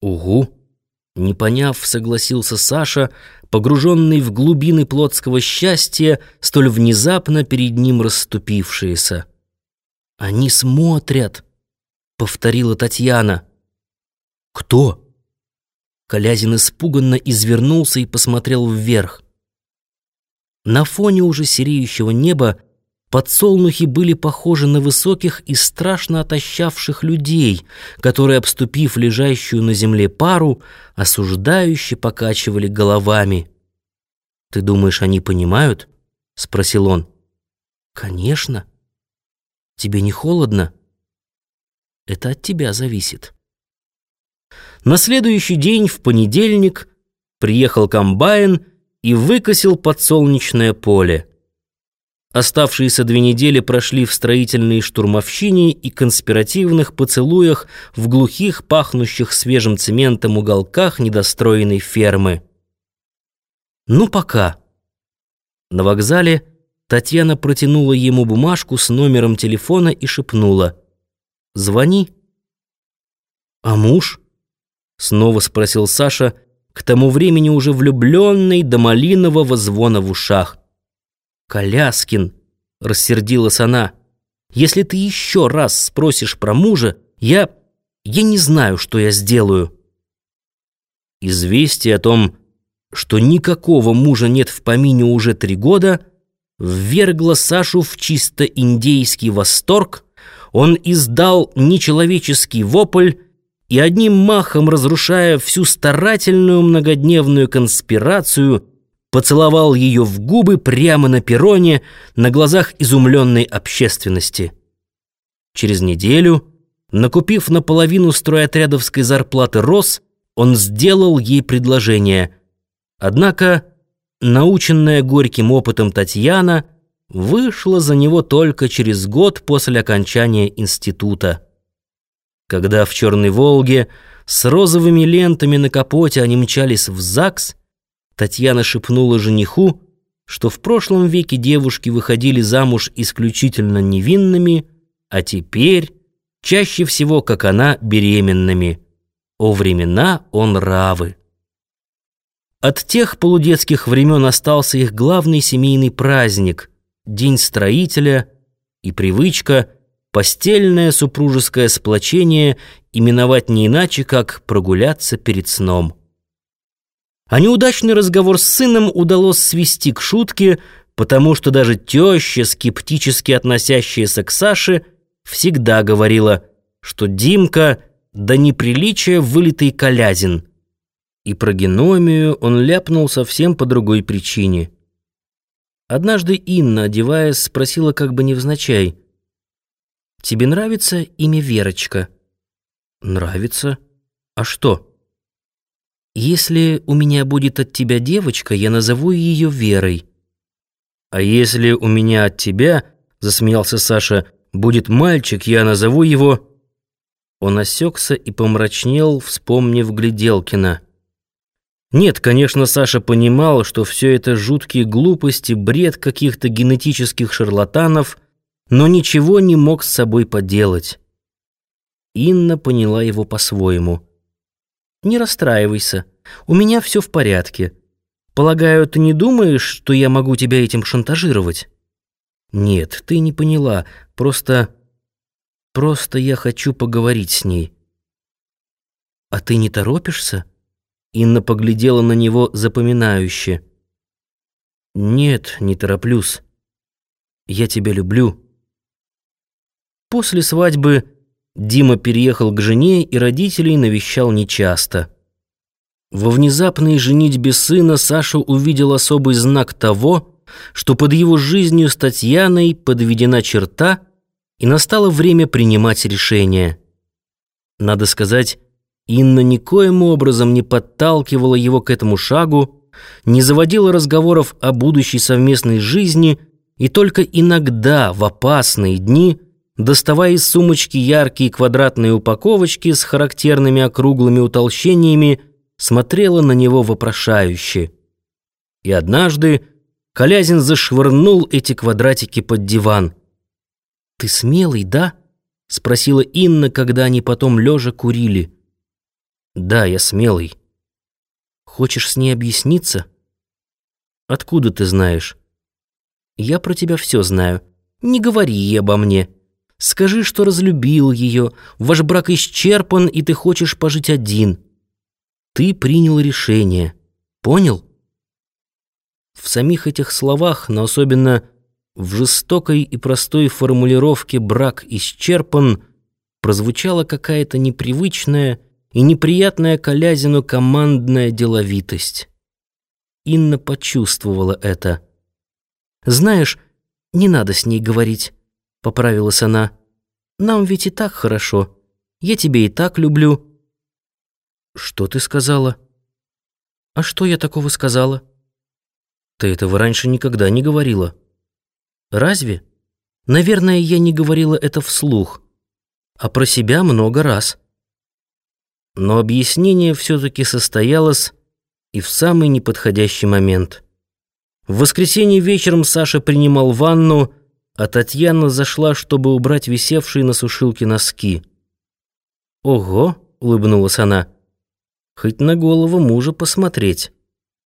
«Угу», — не поняв, согласился Саша, погруженный в глубины плотского счастья, столь внезапно перед ним расступившееся. «Они смотрят», — повторила Татьяна. «Кто?» Колязин испуганно извернулся и посмотрел вверх. На фоне уже сереющего неба подсолнухи были похожи на высоких и страшно отощавших людей, которые, обступив лежащую на земле пару, осуждающе покачивали головами. «Ты думаешь, они понимают?» — спросил он. «Конечно. Тебе не холодно? Это от тебя зависит». На следующий день, в понедельник, приехал комбайн и выкосил подсолнечное поле. Оставшиеся 2 недели прошли в строительной штурмовщине и конспиративных поцелуях в глухих, пахнущих свежим цементом уголках недостроенной фермы. «Ну, пока». На вокзале Татьяна протянула ему бумажку с номером телефона и шепнула: «Звони». «А муж?» — снова спросил Саша, к тому времени уже влюбленный до малинового звона в ушах. «Коляскин», — рассердилась она, — «если ты еще раз спросишь про мужа, я не знаю, что я сделаю». Известие о том, что никакого мужа нет в помине уже 3 года, ввергло Сашу в чисто индейский восторг. Он издал нечеловеческий вопль и, одним махом разрушая всю старательную многодневную конспирацию, поцеловал ее в губы прямо на перроне на глазах изумленной общественности. Через неделю, накупив наполовину стройотрядовской зарплаты роз, он сделал ей предложение. Однако, наученная горьким опытом Татьяна вышла за него только через год после окончания института. Когда в «Черной Волге» с розовыми лентами на капоте они мчались в ЗАГС, Татьяна шепнула жениху, что в прошлом веке девушки выходили замуж исключительно невинными, а теперь чаще всего, как она, беременными. О времена он равы. От тех полудетских времен остался их главный семейный праздник — День строителя, и привычка постельное супружеское сплочение именовать не иначе, как прогуляться перед сном. А неудачный разговор с сыном удалось свести к шутке, потому что даже теща, скептически относящаяся к Саше, всегда говорила, что Димка до неприличия вылитый Колязин. И про геномию он ляпнул совсем по другой причине. Однажды Инна, одеваясь, спросила как бы невзначай: «Тебе нравится имя Верочка?» «Нравится. А что?» «Если у меня будет от тебя девочка, я назову ее Верой». «А если у меня от тебя, — засмеялся Саша, — будет мальчик, я назову его...» Он осекся и помрачнел, вспомнив Гляделкина. Нет, конечно, Саша понимал, что все это жуткие глупости, бред каких-то генетических шарлатанов, но ничего не мог с собой поделать. Инна поняла его по-своему. «Не расстраивайся, у меня все в порядке. Полагаю, ты не думаешь, что я могу тебя этим шантажировать?» «Нет, ты не поняла, просто я хочу поговорить с ней». «А ты не торопишься?» Инна поглядела на него запоминающе. «Нет, не тороплюсь. Я тебя люблю». После свадьбы Дима переехал к жене и родителей навещал нечасто. Во внезапной женитьбе сына Саша увидел особый знак того, что под его жизнью с Татьяной подведена черта, и настало время принимать решение. Надо сказать, Инна никоим образом не подталкивала его к этому шагу, не заводила разговоров о будущей совместной жизни и только иногда, в опасные дни, доставая из сумочки яркие квадратные упаковочки с характерными округлыми утолщениями, смотрела на него вопрошающе. И однажды Колязин зашвырнул эти квадратики под диван. «Ты смелый, да?» — спросила Инна, когда они потом лежа курили. Да, я смелый. Хочешь с ней объясниться? Откуда ты знаешь? Я про тебя все знаю. Не говори ей обо мне. Скажи, что разлюбил ее, ваш брак исчерпан, и ты хочешь пожить один. Ты принял решение. Понял? В самих этих словах, но особенно в жестокой и простой формулировке «брак исчерпан» прозвучала какая-то непривычная и неприятная Колязину командная деловитость. Инна почувствовала это. «Знаешь, не надо с ней говорить», — поправилась она. «Нам ведь и так хорошо. Я тебя и так люблю». «Что ты сказала?» «А что я такого сказала?» «Ты этого раньше никогда не говорила». «Разве? Наверное, я не говорила это вслух, а про себя много раз». Но объяснение все-таки состоялось и в самый неподходящий момент. В воскресенье вечером Саша принимал ванну, а Татьяна зашла, чтобы убрать висевшие на сушилке носки. «Ого!» — улыбнулась она. «Хоть на голову мужа посмотреть».